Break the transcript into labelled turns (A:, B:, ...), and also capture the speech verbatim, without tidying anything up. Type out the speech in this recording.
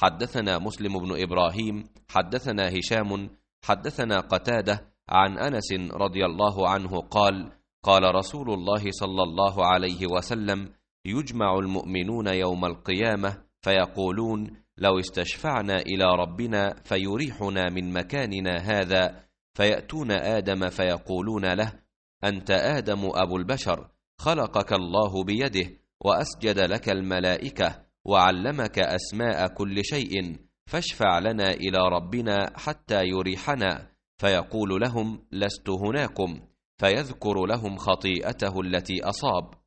A: حدثنا مسلم بن إبراهيم حدثنا هشام حدثنا قتادة عن أنس رضي الله عنه قال قال رسول الله صلى الله عليه وسلم يجمع المؤمنون يوم القيامة فيقولون لو استشفعنا إلى ربنا فيريحنا من مكاننا هذا، فيأتون آدم فيقولون له أنت آدم أبو البشر، خلقك الله بيده وأسجد لك الملائكة وعلمك أسماء كل شيء، فاشفع لنا إلى ربنا حتى يريحنا. فيقول لهم لست هناكم، فيذكر لهم خطيئته التي أصاب،